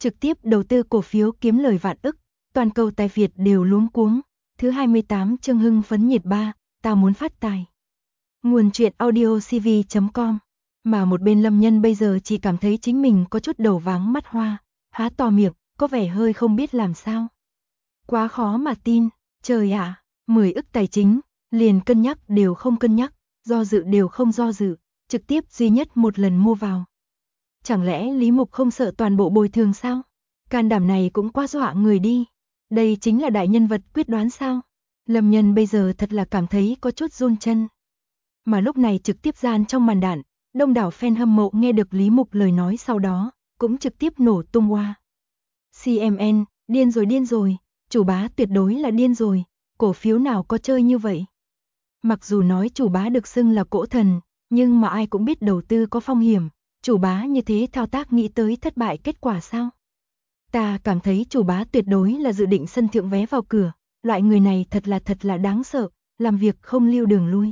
trực tiếp đầu tư cổ phiếu kiếm lời vạn ức, toàn cầu tài Việt đều luống cuống. Thứ 28 chương hưng phấn nhiệt ba, tao muốn phát tài. Nguồn truyện audio cv.com. Mà một bên Lâm Nhân bây giờ chỉ cảm thấy chính mình có chút đầu váng mắt hoa, há to miệng, có vẻ hơi không biết làm sao. Quá khó mà tin, trời ạ, 10 ức tài chính, liền cân nhắc đều không cân nhắc, do dự đều không do dự, trực tiếp duy nhất một lần mua vào. Chẳng lẽ Lý Mục không sợ toàn bộ bồi thường sao? Can đảm này cũng quá dọa người đi. Đây chính là đại nhân vật quyết đoán sao? Lâm Nhân bây giờ thật là cảm thấy có chút run chân. Mà lúc này trực tiếp gian trong màn đạn, đông đảo fan hâm mộ nghe được Lý Mục lời nói sau đó, cũng trực tiếp nổ tung hoa. CMN, điên rồi, chủ bá tuyệt đối là điên rồi, cổ phiếu nào có chơi như vậy? Mặc dù nói chủ bá được xưng là cỗ thần, nhưng mà ai cũng biết đầu tư có phong hiểm, chủ bá như thế thao tác nghĩ tới thất bại kết quả sao? Ta cảm thấy chủ bá tuyệt đối là dự định sân thượng vé vào cửa, loại người này thật là đáng sợ, làm việc không lưu đường lui.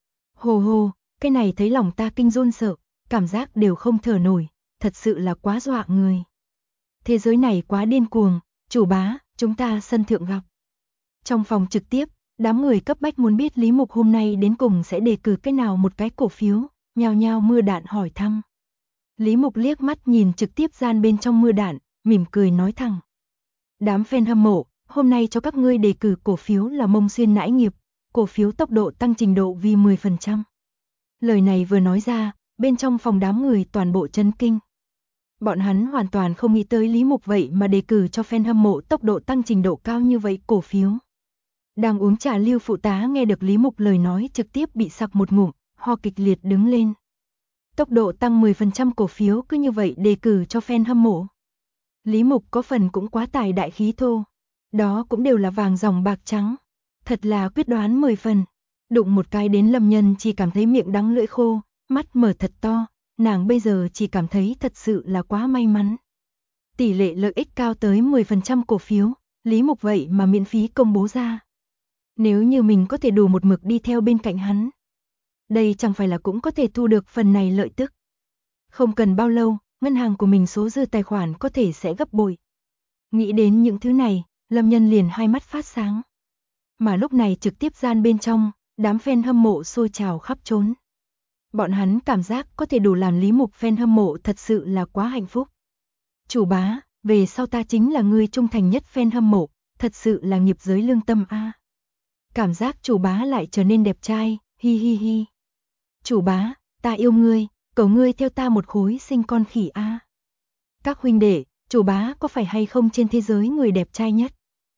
Hồ hồ, cái này thấy lòng ta kinh run sợ, cảm giác đều không thở nổi, thật sự là quá dọa người. Thế giới này quá điên cuồng, chủ bá, chúng ta sân thượng gặp. Trong phòng trực tiếp, đám người cấp bách muốn biết Lý Mục hôm nay đến cùng sẽ đề cử cái nào một cái cổ phiếu, nhao nhao mưa đạn hỏi thăm. Lý Mục liếc mắt nhìn trực tiếp gian bên trong mưa đạn, mỉm cười nói thẳng. Đám fan hâm mộ, hôm nay cho các ngươi đề cử cổ phiếu là Mông Xuyên Nãi Nghiệp, cổ phiếu tốc độ tăng trình độ vì 10%. Lời này vừa nói ra, bên trong phòng đám người toàn bộ chấn kinh. Bọn hắn hoàn toàn không nghĩ tới Lý Mục vậy mà đề cử cho fan hâm mộ tốc độ tăng trình độ cao như vậy cổ phiếu. Đang uống trà Lưu phụ tá nghe được Lý Mục lời nói trực tiếp bị sặc một ngụm, ho kịch liệt đứng lên. Tốc độ tăng 10% cổ phiếu cứ như vậy đề cử cho fan hâm mộ. Lý Mục có phần cũng quá tài đại khí thô. Đó cũng đều là vàng dòng bạc trắng. Thật là quyết đoán 10 phần. Đụng một cái đến Lâm Nhân chỉ cảm thấy miệng đắng lưỡi khô, mắt mở thật to. Nàng bây giờ chỉ cảm thấy thật sự là quá may mắn. Tỷ lệ lợi ích cao tới 10% cổ phiếu, Lý Mục vậy mà miễn phí công bố ra. Nếu như mình có thể đủ một mực đi theo bên cạnh hắn, đây chẳng phải là cũng có thể thu được phần này lợi tức. Không cần bao lâu, ngân hàng của mình số dư tài khoản có thể sẽ gấp bội. Nghĩ đến những thứ này, Lâm Nhân liền hai mắt phát sáng. Mà lúc này trực tiếp gian bên trong, đám fan hâm mộ xôi trào khắp trốn. Bọn hắn cảm giác có thể đủ làm Lý Mục fan hâm mộ thật sự là quá hạnh phúc. Chủ bá, về sau ta chính là người trung thành nhất fan hâm mộ, thật sự là nghiệp giới lương tâm a. Cảm giác chủ bá lại trở nên đẹp trai, hi hi hi. Chủ bá, ta yêu ngươi, cầu ngươi theo ta một khối sinh con khỉ a. Các huynh đệ, chủ bá có phải hay không trên thế giới người đẹp trai nhất?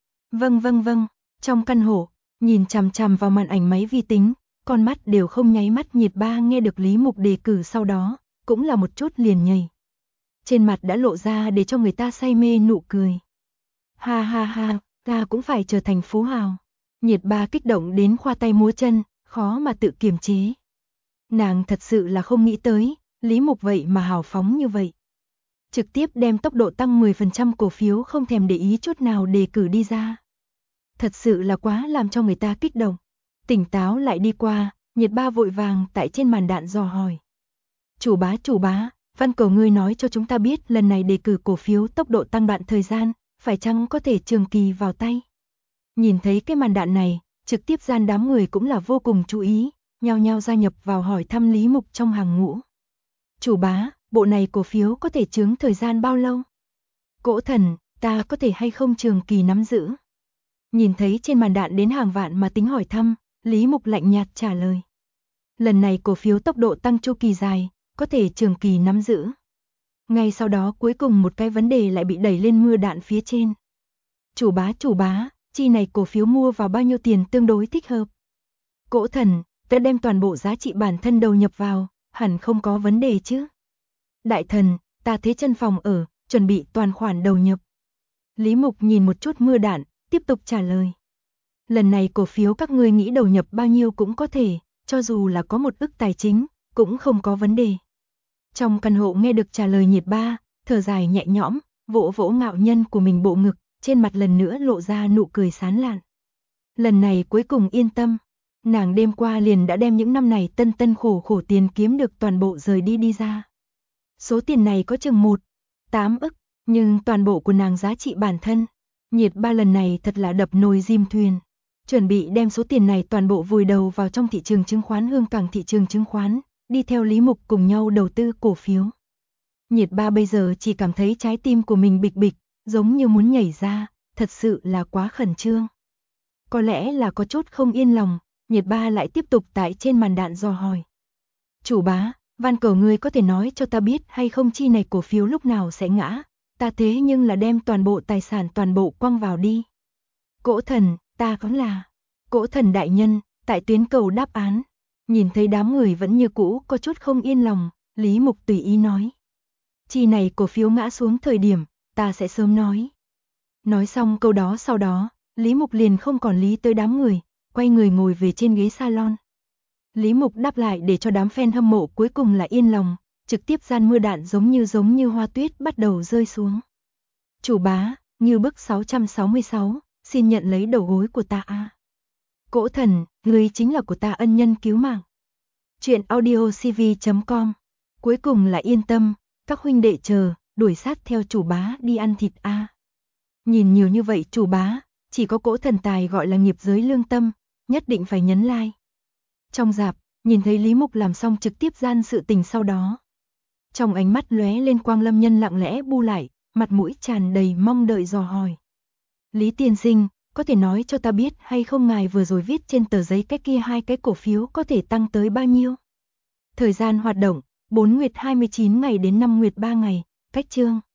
Vâng, trong căn hộ, nhìn chằm chằm vào màn ảnh máy vi tính, con mắt đều không nháy mắt nhiệt ba nghe được Lý Mục đề cử sau đó, cũng là một chút liền nhảy. Trên mặt đã lộ ra để cho người ta say mê nụ cười. Ha ha ha, ta cũng phải trở thành phú hào. Nhiệt ba kích động đến khoa tay múa chân, khó mà tự kiềm chế. Nàng thật sự là không nghĩ tới, Lý Mục vậy mà hào phóng như vậy. Trực tiếp đem tốc độ tăng 10% cổ phiếu không thèm để ý chút nào đề cử đi ra. Thật sự là quá làm cho người ta kích động. Tỉnh táo lại đi qua, nhiệt ba vội vàng tại trên màn đạn dò hỏi. Chủ bá, văn cầu ngươi nói cho chúng ta biết lần này đề cử cổ phiếu tốc độ tăng đoạn thời gian, phải chăng có thể trường kỳ vào tay. Nhìn thấy cái màn đạn này, trực tiếp gian đám người cũng là vô cùng chú ý, nhao nhao gia nhập vào hỏi thăm Lý Mục trong hàng ngũ. Chủ bá, bộ này cổ phiếu có thể chướng thời gian bao lâu? Cỗ thần, ta có thể hay không trường kỳ nắm giữ? Nhìn thấy trên màn đạn đến hàng vạn mà tính hỏi thăm, Lý Mục lạnh nhạt trả lời. Lần này cổ phiếu tốc độ tăng chu kỳ dài, có thể trường kỳ nắm giữ. Ngay sau đó cuối cùng một cái vấn đề lại bị đẩy lên mưa đạn phía trên. Chủ bá, chi này cổ phiếu mua vào bao nhiêu tiền tương đối thích hợp? Cỗ thần, ta đem toàn bộ giá trị bản thân đầu nhập vào, hẳn không có vấn đề chứ? Đại thần, ta thế chân phòng ở, chuẩn bị toàn khoản đầu nhập. Lý Mục nhìn một chút mưa đạn, tiếp tục trả lời. Lần này cổ phiếu các ngươi nghĩ đầu nhập bao nhiêu cũng có thể, cho dù là có 1 ức tài chính, cũng không có vấn đề. Trong căn hộ nghe được trả lời nhiệt ba, thở dài nhẹ nhõm, vỗ vỗ ngạo nhân của mình bộ ngực, trên mặt lần nữa lộ ra nụ cười sán lạn. Lần này cuối cùng yên tâm, nàng đêm qua liền đã đem những năm này tân tân khổ khổ tiền kiếm được toàn bộ rời đi ra. Số tiền này có chừng 1,8 ức, Nhưng toàn bộ của nàng giá trị bản thân, Nhiệt Ba lần này thật là đập nồi diêm thuyền. Chuẩn bị đem số tiền này toàn bộ vùi đầu vào trong thị trường chứng khoán Hương Cảng thị trường chứng khoán, đi theo Lý Mục cùng nhau đầu tư cổ phiếu. Nhiệt Ba bây giờ chỉ cảm thấy trái tim của mình bịch bịch, giống như muốn nhảy ra, thật sự là quá khẩn trương. Có lẽ là có chút không yên lòng, Nhiệt Ba lại tiếp tục tại trên màn đạn dò hỏi. Chủ bá, van cầu ngươi có thể nói cho ta biết hay không chi này cổ phiếu lúc nào sẽ ngã, ta thế nhưng là đem toàn bộ tài sản toàn bộ quăng vào đi. Cỗ thần, ta vẫn là. Cỗ thần đại nhân, tại tuyến cầu đáp án. Nhìn thấy đám người vẫn như cũ có chút không yên lòng, Lý Mục tùy ý nói. Chi này cổ phiếu ngã xuống thời điểm, ta sẽ sớm nói. Nói xong câu đó sau đó, Lý Mục liền không còn lý tới đám người, quay người ngồi về trên ghế salon. Lý Mục đáp lại để cho đám fan hâm mộ cuối cùng là yên lòng, trực tiếp gian mưa đạn giống như hoa tuyết bắt đầu rơi xuống. Chủ bá, như bức 666, xin nhận lấy đầu gối của ta a. Cỗ thần, ngươi chính là của ta ân nhân cứu mạng. Chuyện audiocv.com. Cuối cùng là yên tâm, các huynh đệ chờ, đuổi sát theo chủ bá đi ăn thịt a. Nhìn nhiều như vậy chủ bá, chỉ có cỗ thần tài gọi là nghiệp giới lương tâm, nhất định phải nhấn like. Trong rạp, nhìn thấy Lý Mục làm xong trực tiếp gian sự tình sau đó. Trong ánh mắt lóe lên quang lâm nhân lặng lẽ bu lại, mặt mũi tràn đầy mong đợi dò hỏi. Lý tiên sinh, có thể nói cho ta biết hay không ngài vừa rồi viết trên tờ giấy cái kia hai cái cổ phiếu có thể tăng tới bao nhiêu? Thời gian hoạt động, 4 nguyệt 29 ngày đến 5 nguyệt 3 ngày, cách chương.